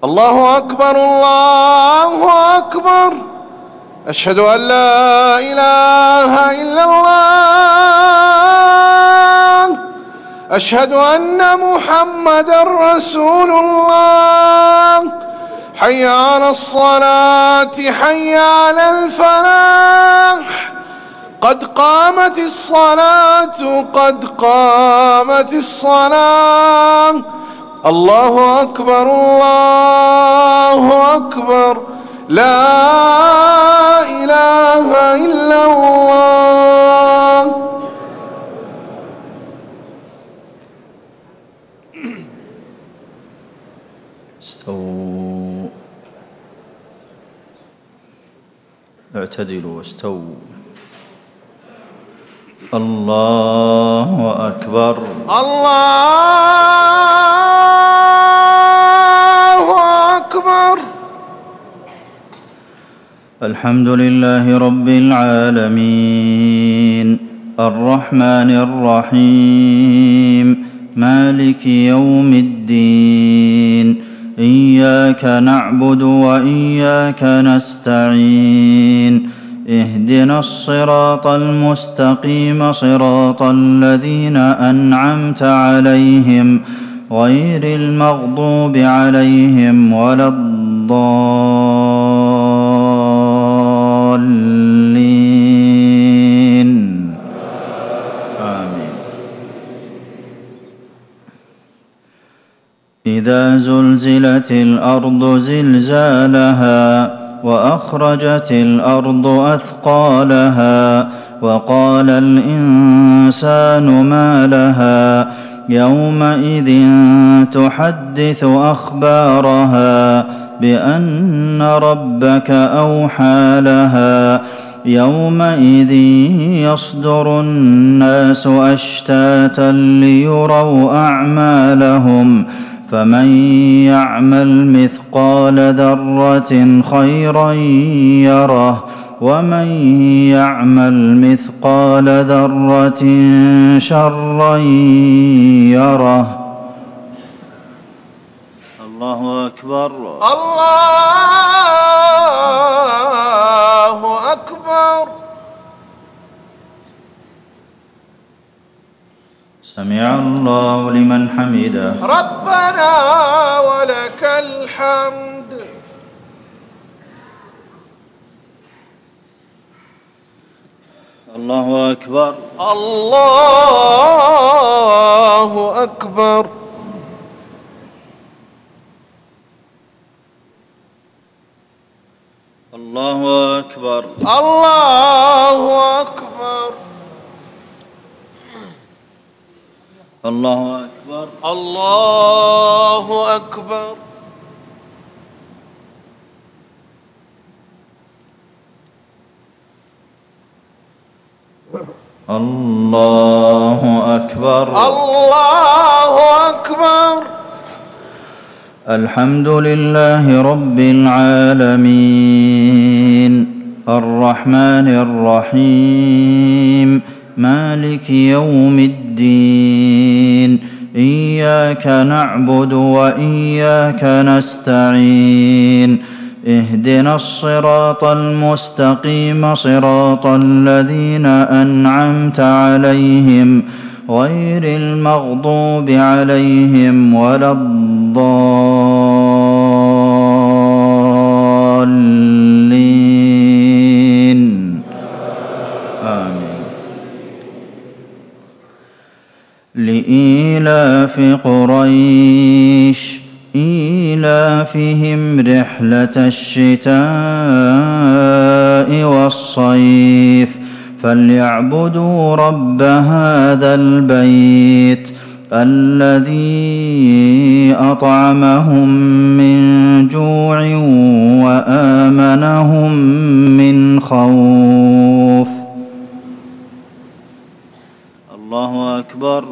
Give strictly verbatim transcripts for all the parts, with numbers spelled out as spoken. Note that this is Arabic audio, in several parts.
الله أكبر الله أكبر. أشهد أن لا إله إلا الله. أشهد أن محمدًا رسول الله. حي على الصلاة حي على الفلاح. قد قامت الصلاة قد قامت الصلاة. الله أكبر الله أكبر. لا إله إلا الله. استووا، اعتدلوا، استووا. الله أكبر الله أكبر. الحمد لله رب العالمين الرحمن الرحيم مالك يوم الدين. إياك نعبد وإياك نستعين. اهدنا الصراط المستقيم صراط الذين أنعمت عليهم غير المغضوب عليهم ولا الضالين. آمين. إذا زلزلت الأرض زلزالها وأخرجت الأرض أثقالها وقال الإنسان ما لها يومئذ تحدث أخبارها بأن ربك أوحى لها. يومئذ يصدر الناس أشتاتا ليروا أعمالهم. فمن يعمل مثقال ذرة خيرا يره ومن يعمل مثقال ذرة شرا يره. الله أكبر الله أكبر. سمع الله لمن حمده. ربنا ولك الحمد. الله أكبر الله أكبر. الله أكبر الله أكبر. الله أكبر الله أكبر. الله أكبر الله أكبر. الحمد لله رب العالمين الرحمن الرحيم مالك يوم الدين. إياك نعبد وإياك نستعين. اهدنا الصراط المستقيم صراط الذين أنعمت عليهم غير المغضوب عليهم ولا الضالين. آمين. لإيلاف قريش إيلافهم رحلة الشتاء والصيف فليعبدوا رب هذا البيت الذي أطعمهم من جوع وآمنهم من خوف. الله أكبر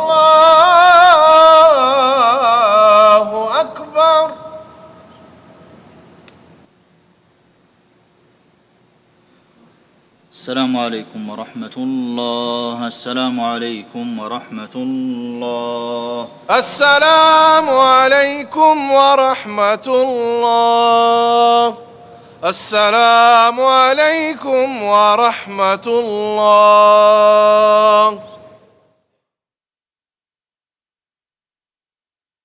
الله أكبر. السلام عليكم ورحمة الله. السلام عليكم ورحمة الله. السلام عليكم ورحمة الله. السلام عليكم ورحمة الله.